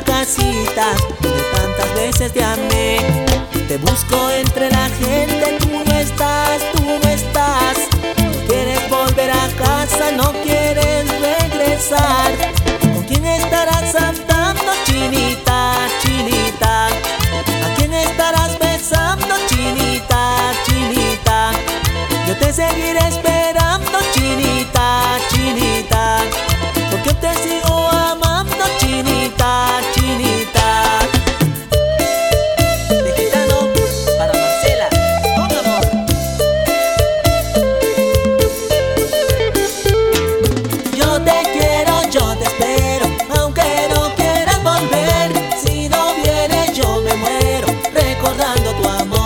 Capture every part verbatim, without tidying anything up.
la casita donde tantas veces te amé. Te busco entre la gente, tú no estás, tú no estás. No quieres volver a casa, no quieres regresar. ¿Con quién estarás andando, chinita, chinita? ¿A quién estarás besando, chinita, chinita? Yo te seguiré esperando, chinita, chinita, porque te sigo amando, chinita, chinita. De Gitano para Marcela, con amor. Yo te quiero, yo te espero, aunque no quieras volver. Si no vienes yo me muero recordando tu amor.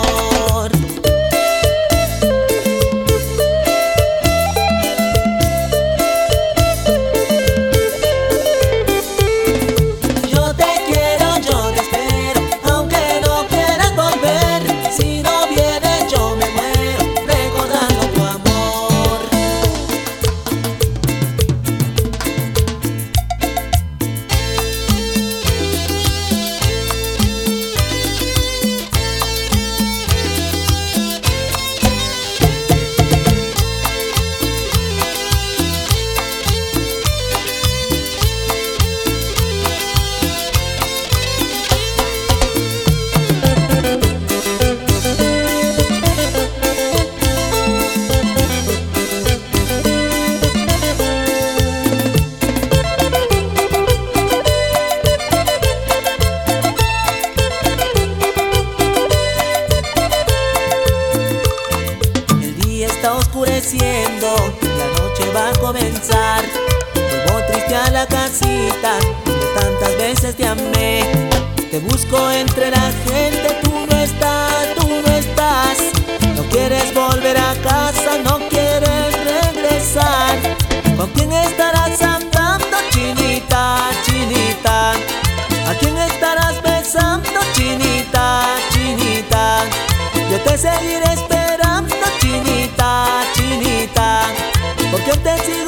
Está oscureciendo, la noche va a comenzar. Vuelvo triste a la casita donde tantas veces te amé. Te busco entre la gente, tú no estás, tú no estás. No quieres volver a casa, no quieres regresar. ¿Con quién estarás andando, chinita, chinita? ¿A quién estarás besando, chinita, chinita? Yo te seguiré esperando, chinita, chinita, porque te sigo